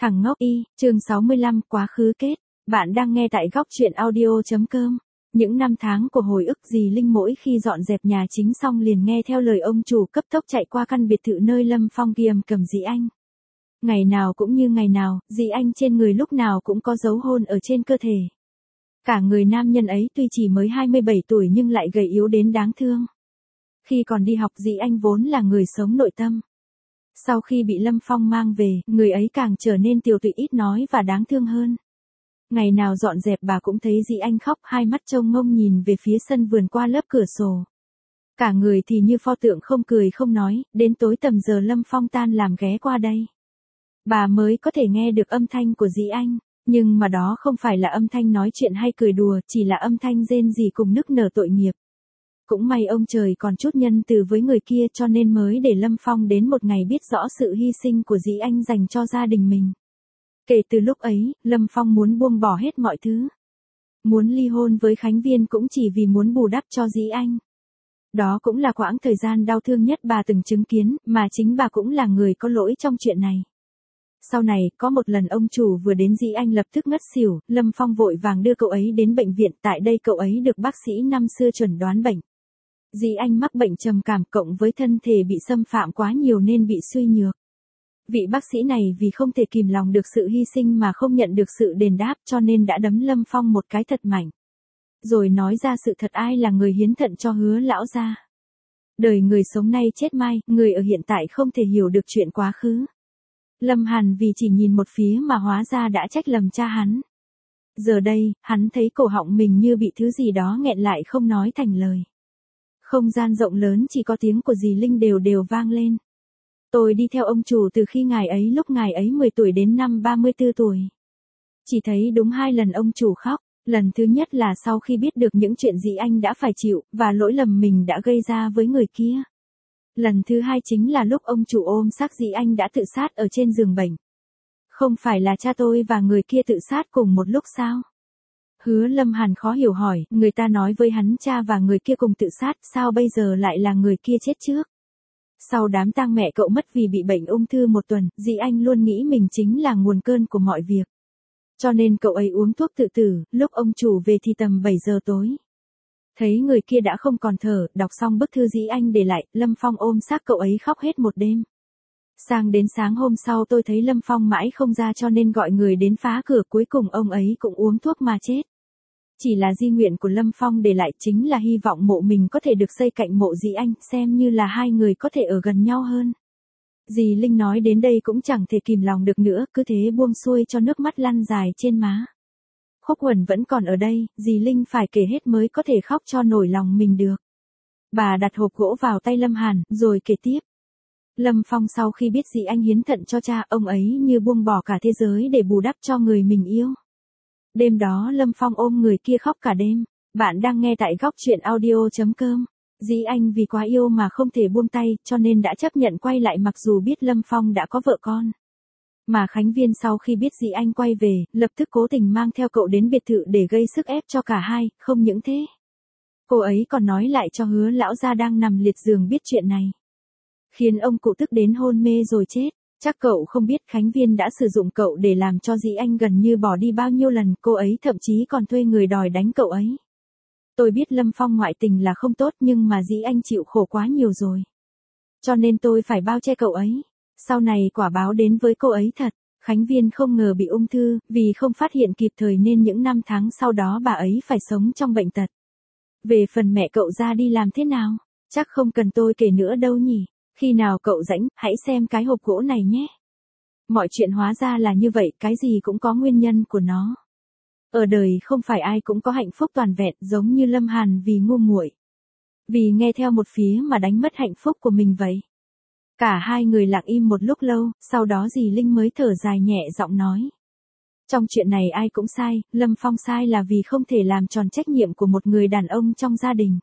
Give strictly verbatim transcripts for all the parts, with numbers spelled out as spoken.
Thằng ngốc y, chương sáu mươi lăm, quá khứ kết. Bạn đang nghe tại góc truyện audio chấm com. Những năm tháng của hồi ức dì Linh mỗi khi dọn dẹp nhà chính xong liền nghe theo lời ông chủ cấp tốc chạy qua căn biệt thự nơi Lâm Phong kiềm cầm dì Anh. Ngày nào cũng như ngày nào, dì Anh trên người lúc nào cũng có dấu hôn ở trên cơ thể. Cả người nam nhân ấy tuy chỉ mới hai mươi bảy tuổi nhưng lại gầy yếu đến đáng thương. Khi còn đi học dì Anh vốn là người sống nội tâm. Sau khi bị Lâm Phong mang về, người ấy càng trở nên tiều tụy ít nói và đáng thương hơn. Ngày nào dọn dẹp bà cũng thấy dì Anh khóc, hai mắt trông ngông nhìn về phía sân vườn qua lớp cửa sổ. Cả người thì như pho tượng không cười không nói, đến tối tầm giờ Lâm Phong tan làm ghé qua đây. Bà mới có thể nghe được âm thanh của dì Anh, nhưng mà đó không phải là âm thanh nói chuyện hay cười đùa, chỉ là âm thanh rên rỉ cùng nức nở tội nghiệp. Cũng may ông trời còn chút nhân từ với người kia cho nên mới để Lâm Phong đến một ngày biết rõ sự hy sinh của dì Anh dành cho gia đình mình. Kể từ lúc ấy, Lâm Phong muốn buông bỏ hết mọi thứ. Muốn ly hôn với Khánh Viên cũng chỉ vì muốn bù đắp cho dì Anh. Đó cũng là quãng thời gian đau thương nhất bà từng chứng kiến, mà chính bà cũng là người có lỗi trong chuyện này. Sau này, có một lần ông chủ vừa đến dì Anh lập tức ngất xỉu, Lâm Phong vội vàng đưa cậu ấy đến bệnh viện, tại đây cậu ấy được bác sĩ năm xưa chuẩn đoán bệnh. Dì Anh mắc bệnh trầm cảm cộng với thân thể bị xâm phạm quá nhiều nên bị suy nhược. Vị bác sĩ này vì không thể kìm lòng được sự hy sinh mà không nhận được sự đền đáp cho nên đã đấm Lâm Phong một cái thật mạnh. Rồi nói ra sự thật ai là người hiến thận cho Hứa lão gia. Đời người sống nay chết mai, người ở hiện tại không thể hiểu được chuyện quá khứ. Lâm Hàn vì chỉ nhìn một phía mà hóa ra đã trách lầm cha hắn. Giờ đây, hắn thấy cổ họng mình như bị thứ gì đó nghẹn lại không nói thành lời. Không gian rộng lớn chỉ có tiếng của dì Linh đều đều vang lên. Tôi đi theo ông chủ từ khi ngài ấy lúc ngài ấy mười tuổi đến năm ba mươi tư tuổi. Chỉ thấy đúng hai lần ông chủ khóc, lần thứ nhất là sau khi biết được những chuyện dì Anh đã phải chịu, và lỗi lầm mình đã gây ra với người kia. Lần thứ hai chính là lúc ông chủ ôm xác dì Anh đã tự sát ở trên giường bệnh. Không phải là cha tôi và người kia tự sát cùng một lúc sao? Hứa Lâm Hàn khó hiểu hỏi, người ta nói với hắn cha và người kia cùng tự sát, sao bây giờ lại là người kia chết trước? Sau đám tang mẹ cậu mất vì bị bệnh ung thư một tuần, dì Anh luôn nghĩ mình chính là nguồn cơn của mọi việc. Cho nên cậu ấy uống thuốc tự tử, lúc ông chủ về thì tầm bảy giờ tối. Thấy người kia đã không còn thở, đọc xong bức thư dì Anh để lại, Lâm Phong ôm xác cậu ấy khóc hết một đêm. Sang đến sáng hôm sau tôi thấy Lâm Phong mãi không ra cho nên gọi người đến phá cửa, cuối cùng ông ấy cũng uống thuốc mà chết. Chỉ là di nguyện của Lâm Phong để lại chính là hy vọng mộ mình có thể được xây cạnh mộ dì Anh, xem như là hai người có thể ở gần nhau hơn. Dì Linh nói đến đây cũng chẳng thể kìm lòng được nữa, cứ thế buông xuôi cho nước mắt lăn dài trên má. Khúc Huẩn vẫn còn ở đây, dì Linh phải kể hết mới có thể khóc cho nổi lòng mình được. Bà đặt hộp gỗ vào tay Lâm Hàn, rồi kể tiếp. Lâm Phong sau khi biết dì Anh hiến thận cho cha, ông ấy như buông bỏ cả thế giới để bù đắp cho người mình yêu. Đêm đó Lâm Phong ôm người kia khóc cả đêm. Bạn đang nghe tại góc truyện audio chấm com. Dì Anh vì quá yêu mà không thể buông tay, cho nên đã chấp nhận quay lại mặc dù biết Lâm Phong đã có vợ con. Mà Khánh Viên sau khi biết dì Anh quay về, lập tức cố tình mang theo cậu đến biệt thự để gây sức ép cho cả hai, không những thế. Cô ấy còn nói lại cho Hứa lão gia đang nằm liệt giường biết chuyện này. Khiến ông cụ tức đến hôn mê rồi chết. Chắc cậu không biết Khánh Viên đã sử dụng cậu để làm cho dì Anh gần như bỏ đi bao nhiêu lần, cô ấy thậm chí còn thuê người đòi đánh cậu ấy. Tôi biết Lâm Phong ngoại tình là không tốt nhưng mà dì Anh chịu khổ quá nhiều rồi. Cho nên tôi phải bao che cậu ấy. Sau này quả báo đến với cô ấy thật. Khánh Viên không ngờ bị ung thư, vì không phát hiện kịp thời nên những năm tháng sau đó bà ấy phải sống trong bệnh tật. Về phần mẹ cậu ra đi làm thế nào, chắc không cần tôi kể nữa đâu nhỉ. Khi nào cậu rảnh, hãy xem cái hộp gỗ này nhé. Mọi chuyện hóa ra là như vậy, cái gì cũng có nguyên nhân của nó. Ở đời không phải ai cũng có hạnh phúc toàn vẹn, giống như Lâm Hàn vì ngu muội, vì nghe theo một phía mà đánh mất hạnh phúc của mình vậy. Cả hai người lặng im một lúc lâu, sau đó dì Linh mới thở dài nhẹ giọng nói. Trong chuyện này ai cũng sai, Lâm Phong sai là vì không thể làm tròn trách nhiệm của một người đàn ông trong gia đình.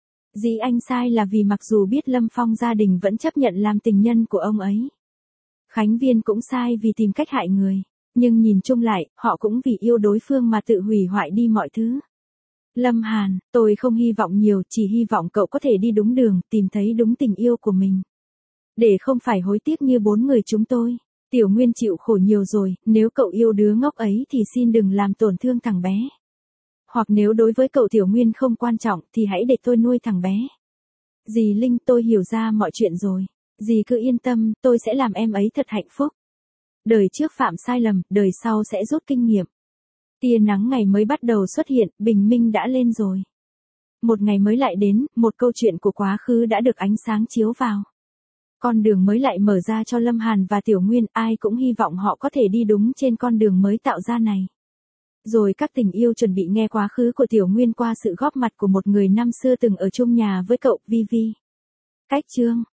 Dì Anh sai là vì mặc dù biết Lâm Phong gia đình vẫn chấp nhận làm tình nhân của ông ấy. Khánh Viên cũng sai vì tìm cách hại người. Nhưng nhìn chung lại, họ cũng vì yêu đối phương mà tự hủy hoại đi mọi thứ. Lâm Hàn, tôi không hy vọng nhiều, chỉ hy vọng cậu có thể đi đúng đường, tìm thấy đúng tình yêu của mình. Để không phải hối tiếc như bốn người chúng tôi. Tiểu Nguyên chịu khổ nhiều rồi, nếu cậu yêu đứa ngốc ấy thì xin đừng làm tổn thương thằng bé. Hoặc nếu đối với cậu Tiểu Nguyên không quan trọng thì hãy để tôi nuôi thằng bé. Dì Linh, tôi hiểu ra mọi chuyện rồi. Dì cứ yên tâm, tôi sẽ làm em ấy thật hạnh phúc. Đời trước phạm sai lầm, đời sau sẽ rút kinh nghiệm. Tia nắng ngày mới bắt đầu xuất hiện, bình minh đã lên rồi. Một ngày mới lại đến, một câu chuyện của quá khứ đã được ánh sáng chiếu vào. Con đường mới lại mở ra cho Lâm Hàn và Tiểu Nguyên, ai cũng hy vọng họ có thể đi đúng trên con đường mới tạo ra này. Rồi các tình yêu chuẩn bị nghe quá khứ của Tiểu Nguyên qua sự góp mặt của một người năm xưa từng ở chung nhà với cậu, Vi Vi. Cách chương